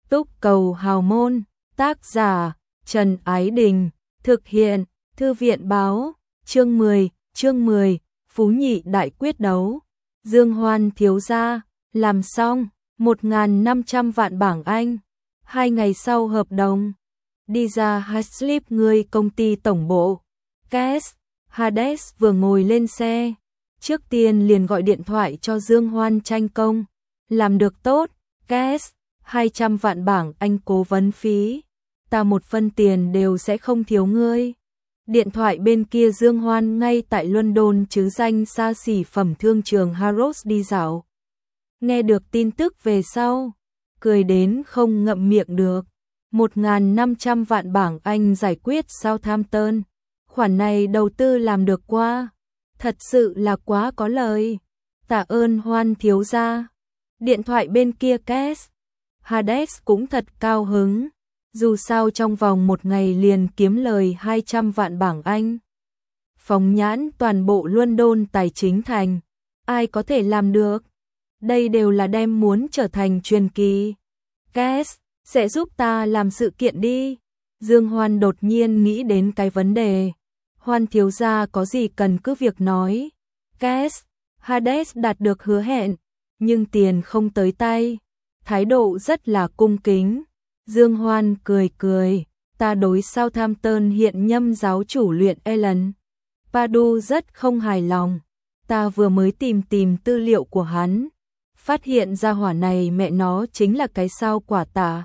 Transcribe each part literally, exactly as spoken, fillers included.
Túc Cầu Hào Môn, tác giả Trần Ái Đình, thực hiện Thư viện Báo, chương mười, chương mười, Phú Nhị Đại Quyết Đấu. Dương Hoan thiếu gia, làm xong, một nghìn năm trăm vạn bảng Anh, hai ngày sau hợp đồng. Đi ra Haslip người công ty tổng bộ. Cass, Hades vừa ngồi lên xe, trước tiên liền gọi điện thoại cho Dương Hoan tranh công. Làm được tốt, Cass, hai trăm vạn bảng Anh cố vấn phí, ta một phân tiền đều sẽ không thiếu ngươi. Điện thoại bên kia Dương Hoan ngay tại London chứ danh xa xỉ phẩm thương trường Harrods đi dạo. Nghe được tin tức về sau, cười đến không ngậm miệng được. một nghìn năm trăm vạn bảng Anh giải quyết Southampton. Khoản này đầu tư làm được qua, thật sự là quá có lời. Tạ ơn Hoan thiếu gia. Điện thoại bên kia Cass, Hades cũng thật cao hứng. Dù sao trong vòng một ngày liền kiếm lời hai trăm vạn bảng Anh. Phóng nhãn toàn bộ London tài chính thành, ai có thể làm được? Đây đều là đem muốn trở thành truyền kỳ. Cass, sẽ giúp ta làm sự kiện đi. Dương Hoan đột nhiên nghĩ đến cái vấn đề. Hoan thiếu gia có gì cần cứ việc nói. Cass, Hades đạt được hứa hẹn, nhưng tiền không tới tay. Thái độ rất là cung kính. Dương Hoan cười cười, ta đối Southampton hiện nhâm giáo chủ luyện Ellen Padu rất không hài lòng. Ta vừa mới tìm tìm tư liệu của hắn, phát hiện ra hỏa này mẹ nó chính là cái sao quả tả.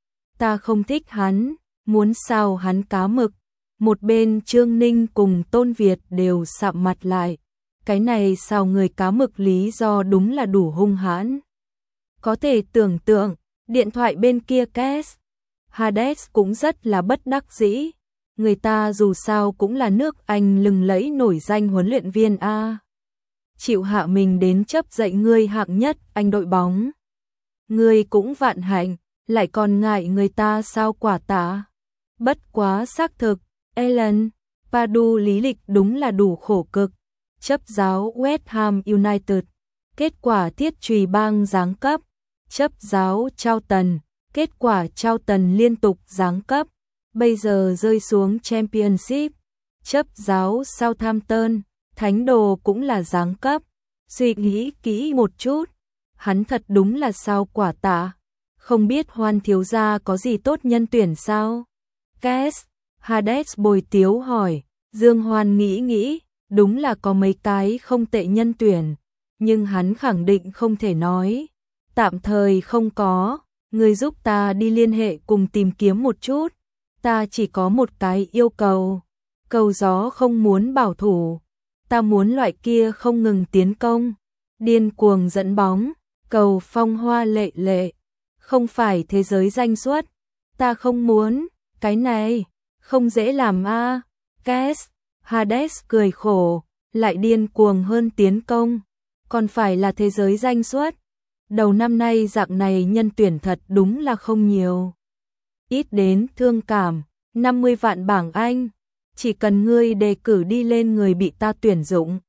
Ta không thích hắn, muốn sao hắn cá mực. Một bên Trương Ninh cùng Tôn Việt đều sạm mặt lại. Cái này sao người cá mực lý do đúng là đủ hung hãn. Có thể tưởng tượng, điện thoại bên kia Cass, Hades cũng rất là bất đắc dĩ. Người ta dù sao cũng là nước Anh lừng lẫy nổi danh huấn luyện viên A. Chịu hạ mình đến chấp dạy ngươi hạng nhất Anh đội bóng. Ngươi cũng vạn hạnh, lại còn ngại người ta sao quả tả. Bất quá xác thực, Ellen Padu lý lịch đúng là đủ khổ cực. Chấp giáo West Ham United, kết quả thiết chùy bang giáng cấp. Chấp giáo Charlton, kết quả Charlton liên tục giáng cấp, bây giờ rơi xuống Championship. Chấp giáo Southampton, thánh đồ cũng là giáng cấp. Suy nghĩ kỹ một chút, hắn thật đúng là sao quả tả. Không biết Hoan thiếu gia có gì tốt nhân tuyển sao? Cass, Hades bồi tiếu hỏi. Dương Hoan nghĩ nghĩ, đúng là có mấy cái không tệ nhân tuyển, nhưng hắn khẳng định không thể nói. Tạm thời không có, người giúp ta đi liên hệ cùng tìm kiếm một chút. Ta chỉ có một cái yêu cầu. Cầu gió không muốn bảo thủ. Ta muốn loại kia không ngừng tiến công, điên cuồng dẫn bóng, cầu phong hoa lệ lệ. Không phải thế giới danh xuất. Ta không muốn, cái này, không dễ làm a. À. Cass, Hades cười khổ, lại điên cuồng hơn tiến công. Còn phải là thế giới danh xuất. Đầu năm nay dạng này nhân tuyển thật đúng là không nhiều. Ít đến thương cảm, năm mươi vạn bảng Anh, chỉ cần ngươi đề cử đi lên người bị ta tuyển dụng.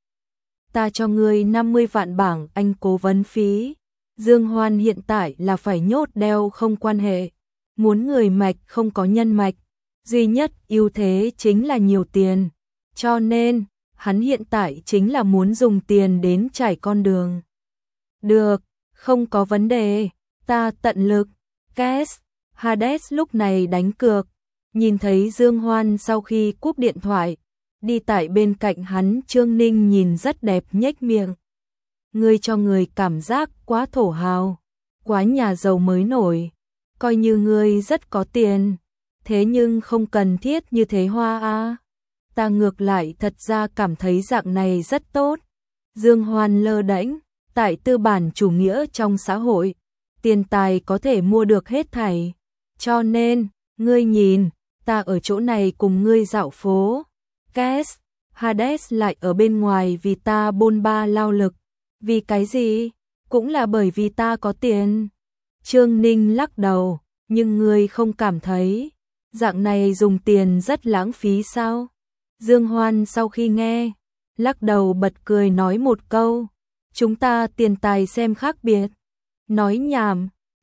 Ta cho ngươi năm mươi vạn bảng Anh cố vấn phí. Dương Hoan hiện tại là phải nhốt đeo không quan hệ. Muốn người mạch không có nhân mạch. Duy nhất ưu thế chính là nhiều tiền. Cho nên, hắn hiện tại chính là muốn dùng tiền đến trải con đường. Được. Không có vấn đề, ta tận lực. Cass, Hades lúc này đánh cược, nhìn thấy Dương Hoan sau khi cúp điện thoại, đi tại bên cạnh hắn Trương Ninh nhìn rất đẹp nhếch miệng. Ngươi cho người cảm giác quá thổ hào, quá nhà giàu mới nổi, coi như ngươi rất có tiền, thế nhưng không cần thiết như thế Hoa a. Ta ngược lại thật ra cảm thấy dạng này rất tốt. Dương Hoan lơ đễnh. Tại tư bản chủ nghĩa trong xã hội, tiền tài có thể mua được hết thảy. Cho nên, ngươi nhìn, ta ở chỗ này cùng ngươi dạo phố. Cass, Hades lại ở bên ngoài vì ta bôn ba lao lực. Vì cái gì? Cũng là bởi vì ta có tiền. Trương Ninh lắc đầu, nhưng ngươi không cảm thấy dạng này dùng tiền rất lãng phí sao? Dương Hoan sau khi nghe, lắc đầu bật cười nói một câu. Chúng ta tiền tài xem khác biệt. Nói nhảm,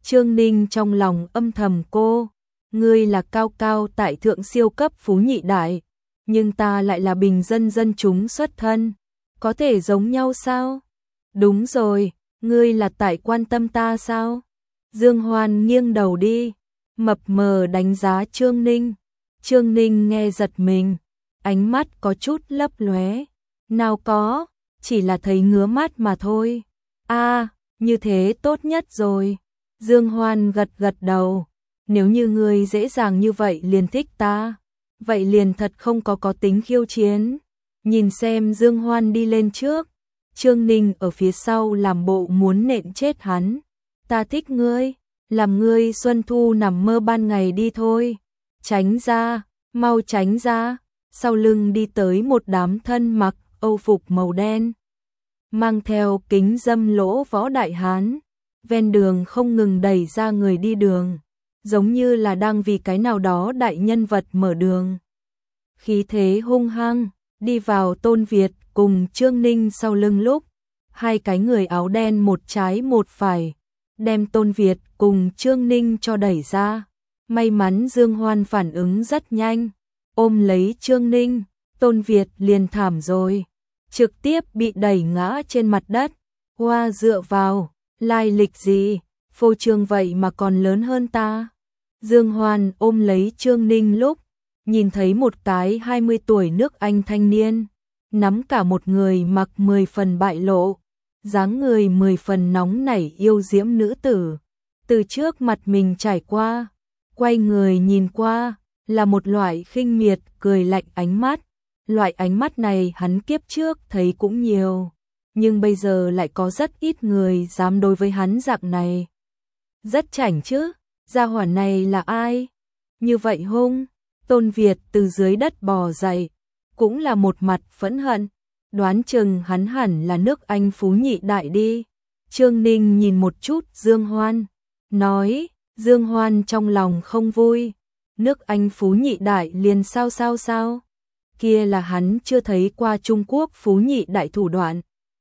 Trương Ninh trong lòng âm thầm cô, ngươi là cao cao tại thượng siêu cấp phú nhị đại, nhưng ta lại là bình dân dân chúng xuất thân, có thể giống nhau sao? Đúng rồi, ngươi là tại quan tâm ta sao? Dương Hoan nghiêng đầu đi, mập mờ đánh giá Trương Ninh. Trương Ninh nghe giật mình, ánh mắt có chút lấp lóe. Nào có, chỉ là thấy ngứa mắt mà thôi. A, à, như thế tốt nhất rồi. Dương Hoan gật gật đầu, nếu như ngươi dễ dàng như vậy liền thích ta, vậy liền thật không có có tính khiêu chiến. Nhìn xem Dương Hoan đi lên trước, Trương Ninh ở phía sau làm bộ muốn nện chết hắn. Ta thích ngươi, làm ngươi xuân thu nằm mơ ban ngày đi thôi. Tránh ra, mau tránh ra. Sau lưng đi tới một đám thân mặc âu phục màu đen, mang theo kính dâm lỗ võ đại hán, ven đường không ngừng đẩy ra người đi đường, giống như là đang vì cái nào đó đại nhân vật mở đường. Khí thế hung hăng, đi vào Tôn Việt cùng Trương Ninh sau lưng lúc, hai cái người áo đen một trái một phải, đem Tôn Việt cùng Trương Ninh cho đẩy ra. May mắn Dương Hoan phản ứng rất nhanh, ôm lấy Trương Ninh, Tôn Việt liền thảm rồi, trực tiếp bị đẩy ngã trên mặt đất. Hoa dựa vào, lai lịch gì, phô trương vậy mà còn lớn hơn ta. Dương Hoan ôm lấy Trương Ninh lúc, nhìn thấy một cái hai mươi tuổi nước Anh thanh niên, nắm cả một người mặc mười phần bại lộ, dáng người mười phần nóng nảy yêu diễm nữ tử, từ trước mặt mình trải qua, quay người nhìn qua, là một loại khinh miệt cười lạnh ánh mắt. Loại ánh mắt này hắn kiếp trước thấy cũng nhiều, nhưng bây giờ lại có rất ít người dám đối với hắn dạng này. Rất chảnh chứ, gia hỏa này là ai? Như vậy hung. Tôn Việt từ dưới đất bò dậy, cũng là một mặt phẫn hận, đoán chừng hắn hẳn là nước Anh phú nhị đại đi. Trương Ninh nhìn một chút Dương Hoan, nói, Dương Hoan trong lòng không vui, nước Anh phú nhị đại liền sao sao sao, kia là hắn chưa thấy qua Trung Quốc phú nhị đại thủ đoạn.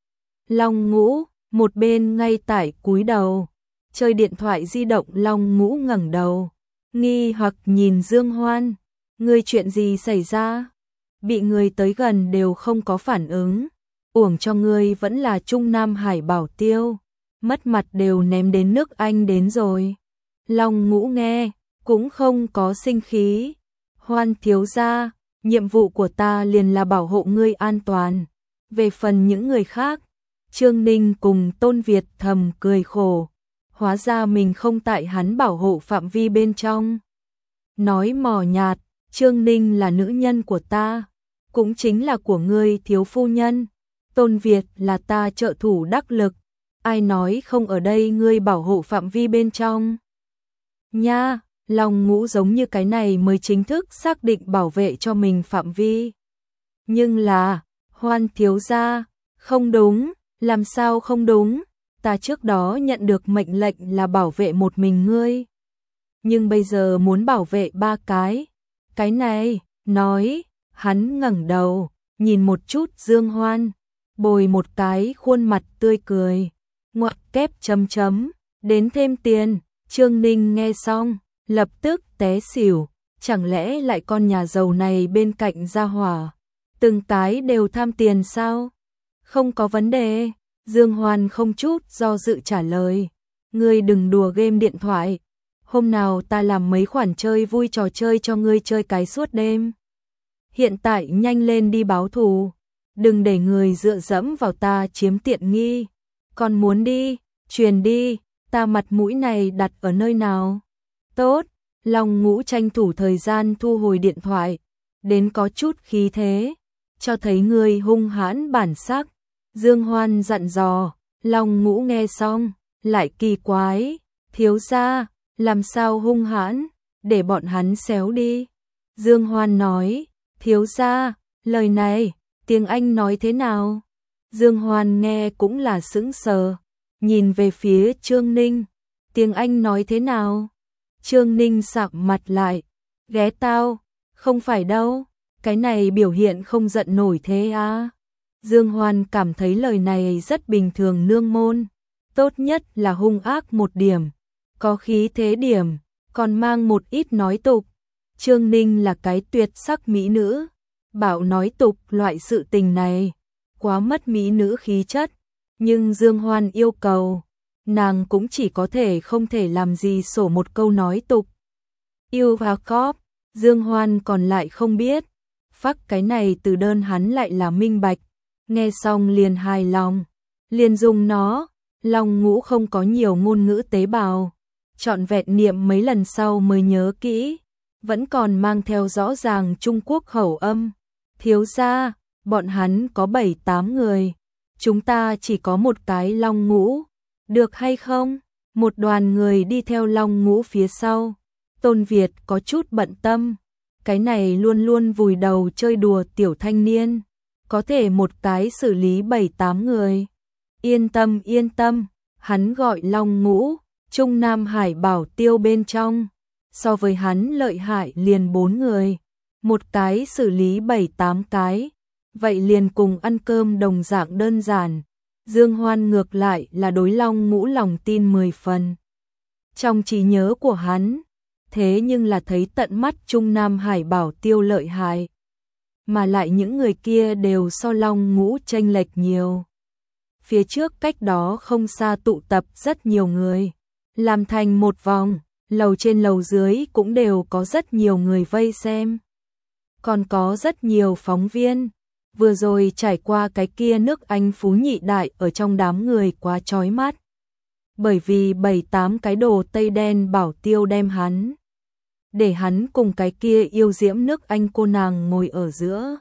Long Ngũ, một bên ngay tại cúi đầu, chơi điện thoại di động. Long Ngũ ngẩng đầu, nghi hoặc nhìn Dương Hoan, ngươi chuyện gì xảy ra? Bị người tới gần đều không có phản ứng, uổng cho ngươi vẫn là Trung Nam Hải bảo tiêu, mất mặt đều ném đến nước Anh đến rồi. Long Ngũ nghe, cũng không có sinh khí. Hoan thiếu gia, nhiệm vụ của ta liền là bảo hộ ngươi an toàn. Về phần những người khác, Trương Ninh cùng Tôn Việt thầm cười khổ, hóa ra mình không tại hắn bảo hộ phạm vi bên trong. Nói mò nhạt, Trương Ninh là nữ nhân của ta, cũng chính là của ngươi thiếu phu nhân. Tôn Việt là ta trợ thủ đắc lực, ai nói không ở đây ngươi bảo hộ phạm vi bên trong. Nha, Long Ngũ giống như cái này mới chính thức xác định bảo vệ cho mình phạm vi. Nhưng là, Hoan thiếu gia, không đúng, làm sao không đúng, ta trước đó nhận được mệnh lệnh là bảo vệ một mình ngươi. Nhưng bây giờ muốn bảo vệ ba cái. Cái này, nói, hắn ngẩng đầu, nhìn một chút Dương Hoan, bồi một cái khuôn mặt tươi cười, ngoặc kép chấm chấm, đến thêm tiền. Trương Ninh nghe xong, lập tức té xỉu, chẳng lẽ lại con nhà giàu này bên cạnh gia hỏa, từng cái đều tham tiền sao? Không có vấn đề, Dương Hoan không chút do dự trả lời, ngươi đừng đùa game điện thoại, hôm nào ta làm mấy khoản chơi vui trò chơi cho ngươi chơi cái suốt đêm. Hiện tại nhanh lên đi báo thù, đừng để người dựa dẫm vào ta chiếm tiện nghi, còn muốn đi, truyền đi, ta mặt mũi này đặt ở nơi nào? Tốt, Long Ngũ tranh thủ thời gian thu hồi điện thoại, đến có chút khí thế, cho thấy người hung hãn bản sắc. Dương Hoan dặn dò, Long Ngũ nghe xong, lại kỳ quái, thiếu gia, làm sao hung hãn, để bọn hắn xéo đi. Dương Hoan nói, thiếu gia, lời này, tiếng Anh nói thế nào? Dương Hoan nghe cũng là sững sờ, nhìn về phía Trương Ninh, tiếng Anh nói thế nào? Trương Ninh sạm mặt lại, ghé tao, không phải đâu, cái này biểu hiện không giận nổi thế à? Dương Hoan cảm thấy lời này rất bình thường nương môn, tốt nhất là hung ác một điểm, có khí thế điểm, còn mang một ít nói tục. Trương Ninh là cái tuyệt sắc mỹ nữ, bảo nói tục loại sự tình này, quá mất mỹ nữ khí chất, nhưng Dương Hoan yêu cầu, nàng cũng chỉ có thể không thể làm gì sổ một câu nói tục. Yêu và cóp, Dương Hoan còn lại không biết, phắc cái này từ đơn hắn lại là minh bạch, nghe xong liền hài lòng, liền dùng nó, Long Ngũ không có nhiều ngôn ngữ tế bào, trọn vẹn niệm mấy lần sau mới nhớ kỹ, vẫn còn mang theo rõ ràng Trung Quốc khẩu âm. Thiếu gia, bọn hắn có bảy tám người, chúng ta chỉ có một cái Long Ngũ, được hay không? Một đoàn người đi theo Long Ngũ phía sau. Tôn Việt có chút bận tâm, cái này luôn luôn vùi đầu chơi đùa tiểu thanh niên, có thể một cái xử lý bảy tám người. Yên tâm yên tâm, hắn gọi Long Ngũ, Trung Nam Hải bảo tiêu bên trong, so với hắn lợi hại liền bốn người, một cái xử lý bảy tám cái, vậy liền cùng ăn cơm đồng dạng đơn giản. Dương Hoan ngược lại là đối Long Ngũ lòng tin mười phần. Trong trí nhớ của hắn, thế nhưng là thấy tận mắt Trung Nam Hải bảo tiêu lợi hại, mà lại những người kia đều so Long Ngũ chênh lệch nhiều. Phía trước cách đó không xa tụ tập rất nhiều người, làm thành một vòng, lầu trên lầu dưới cũng đều có rất nhiều người vây xem. Còn có rất nhiều phóng viên, vừa rồi trải qua cái kia nước Anh phú nhị đại ở trong đám người quá chói mắt. Bởi vì bảy tám cái đồ tây đen bảo tiêu đem hắn, để hắn cùng cái kia yêu diễm nước Anh cô nàng ngồi ở giữa.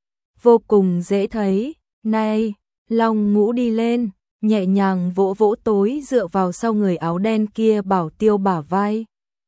Vô cùng dễ thấy, này, Long Ngũ đi lên, nhẹ nhàng vỗ vỗ tối dựa vào sau người áo đen kia bảo tiêu bả vai.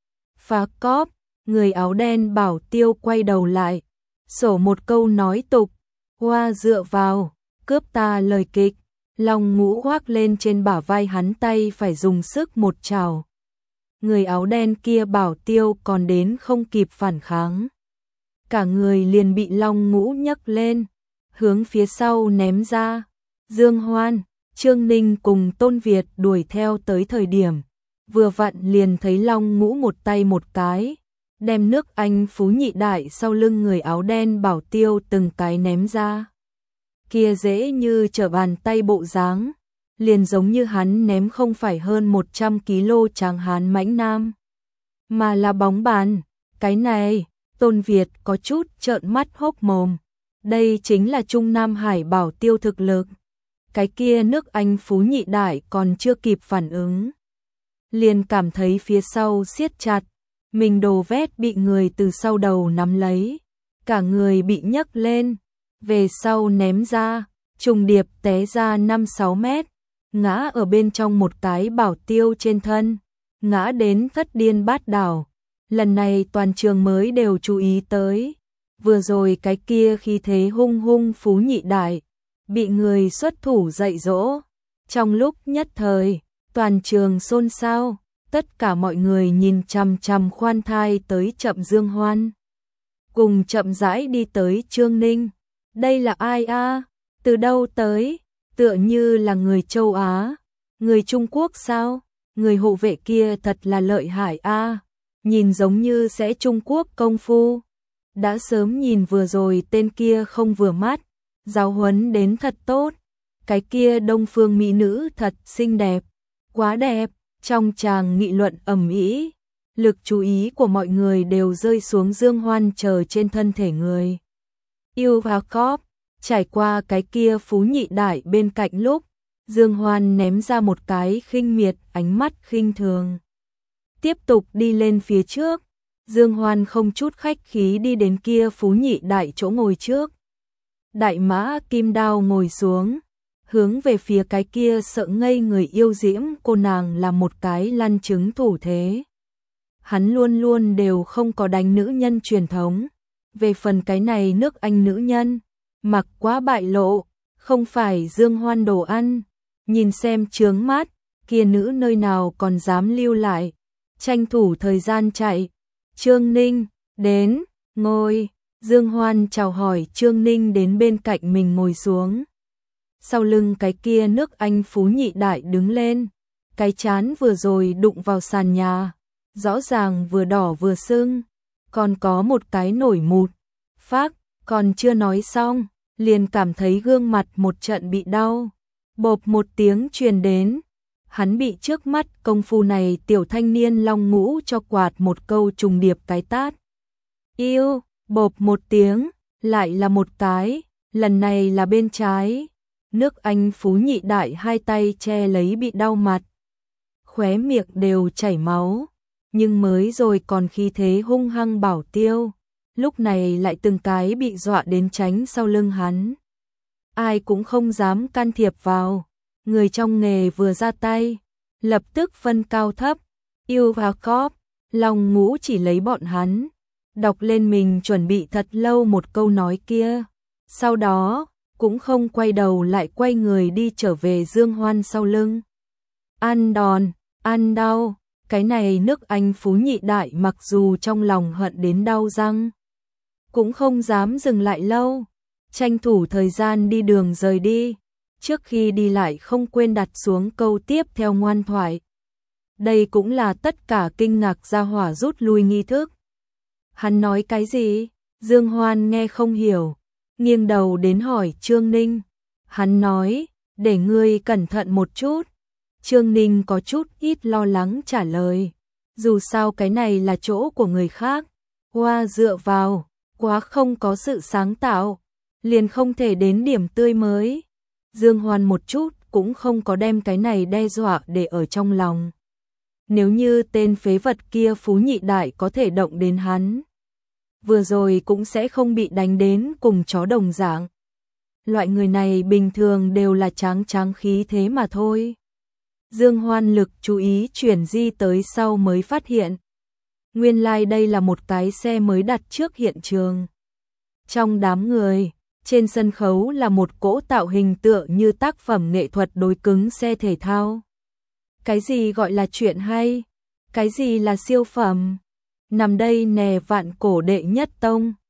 Phá cóp, người áo đen bảo tiêu quay đầu lại, sổ một câu nói tục, hoa dựa vào, cướp ta lời kịch. Long Ngũ khoác lên trên bả vai hắn tay phải dùng sức một trào. Người áo đen kia bảo tiêu còn đến không kịp phản kháng. Cả người liền bị Long Ngũ nhấc lên, hướng phía sau ném ra. Dương Hoan, Trương Ninh cùng Tôn Việt đuổi theo tới thời điểm, vừa vặn liền thấy Long Ngũ một tay một cái, đem nước Anh phú nhị đại sau lưng người áo đen bảo tiêu từng cái ném ra. Kia dễ như trở bàn tay bộ dáng, liền giống như hắn ném không phải hơn một trăm ki lô tráng hán mãnh nam, mà là bóng bàn. Cái này, Tôn Việt có chút trợn mắt hốc mồm. Đây chính là Trung Nam Hải bảo tiêu thực lực. Cái kia nước Anh phú nhị đại còn chưa kịp phản ứng, liền cảm thấy phía sau siết chặt, mình đồ vét bị người từ sau đầu nắm lấy, cả người bị nhấc lên, về sau ném ra, trùng điệp té ra năm sáu mét, ngã ở bên trong một cái bảo tiêu trên thân, ngã đến thất điên bát đảo. Lần này toàn trường mới đều chú ý tới, vừa rồi cái kia khi thế hung hung phú nhị đại, bị người xuất thủ dạy dỗ. Trong lúc nhất thời, toàn trường xôn xao, tất cả mọi người nhìn chằm chằm khoan thai tới chậm Dương Hoan. Cùng chậm rãi đi tới Trương Ninh. Đây là ai a? Từ đâu tới? Tựa như là người châu Á. Người Trung Quốc sao? Người hộ vệ kia thật là lợi hại a, nhìn giống như sẽ Trung Quốc công phu. Đã sớm nhìn vừa rồi tên kia không vừa mắt, giáo huấn đến thật tốt. Cái kia đông phương mỹ nữ thật xinh đẹp, quá đẹp. Trong tràng nghị luận ầm ĩ, lực chú ý của mọi người đều rơi xuống Dương Hoan chờ trên thân thể người. Yêu và cóp, trải qua cái kia phú nhị đại bên cạnh lúc, Dương Hoan ném ra một cái khinh miệt ánh mắt khinh thường. Tiếp tục đi lên phía trước, Dương Hoan không chút khách khí đi đến kia phú nhị đại chỗ ngồi trước. Đại mã kim đao ngồi xuống, hướng về phía cái kia sợ ngây người yêu diễm cô nàng là một cái lăn trứng thủ thế. Hắn luôn luôn đều không có đánh nữ nhân truyền thống. Về phần cái này nước Anh nữ nhân, mặc quá bại lộ, không phải Dương Hoan đồ ăn. Nhìn xem chướng mắt, kia nữ nơi nào còn dám lưu lại, tranh thủ thời gian chạy. Trương Ninh, đến, ngồi. Dương Hoan chào hỏi Trương Ninh đến bên cạnh mình ngồi xuống. Sau lưng cái kia nước Anh phú nhị đại đứng lên, cái chán vừa rồi đụng vào sàn nhà, rõ ràng vừa đỏ vừa sưng, còn có một cái nổi mụn. Phác, còn chưa nói xong, liền cảm thấy gương mặt một trận bị đau. Bộp một tiếng truyền đến, hắn bị trước mắt công phu này tiểu thanh niên long ngũ cho quạt một câu trùng điệp cái tát. Yêu, bộp một tiếng, lại là một cái, lần này là bên trái. Nước Anh Phú Nhị Đại hai tay che lấy bị đau mặt, khóe miệng đều chảy máu, nhưng mới rồi còn khí thế hung hăng bảo tiêu, lúc này lại từng cái bị dọa đến tránh sau lưng hắn. Ai cũng không dám can thiệp vào, người trong nghề vừa ra tay, lập tức phân cao thấp, yêu và cóp, Long Ngũ chỉ lấy bọn hắn, đọc lên mình chuẩn bị thật lâu một câu nói kia, sau đó cũng không quay đầu lại quay người đi trở về Dương Hoan sau lưng. Ăn đòn, ăn đau, cái này nước Anh Phú Nhị Đại mặc dù trong lòng hận đến đau răng, cũng không dám dừng lại lâu, tranh thủ thời gian đi đường rời đi, trước khi đi lại không quên đặt xuống câu tiếp theo ngoan thoại. Đây cũng là tất cả kinh ngạc gia hỏa rút lui nghi thức. Hắn nói cái gì? Dương Hoan nghe không hiểu, nghiêng đầu đến hỏi Trương Ninh. Hắn nói, để ngươi cẩn thận một chút. Trương Ninh có chút ít lo lắng trả lời, dù sao cái này là chỗ của người khác, hoa dựa vào, quá không có sự sáng tạo, liền không thể đến điểm tươi mới. Dương Hoan một chút cũng không có đem cái này đe dọa để ở trong lòng. Nếu như tên phế vật kia Phú Nhị Đại có thể động đến hắn, vừa rồi cũng sẽ không bị đánh đến cùng chó đồng dạng. Loại người này bình thường đều là tráng tráng khí thế mà thôi. Dương Hoan lực chú ý chuyển di tới sau mới phát hiện, nguyên lai like đây là một cái xe mới đặt trước hiện trường. Trong đám người, trên sân khấu là một cỗ tạo hình tựa như tác phẩm nghệ thuật đối cứng xe thể thao. Cái gì gọi là chuyện hay? Cái gì là siêu phẩm? Nằm đây nè vạn cổ đệ nhất tông.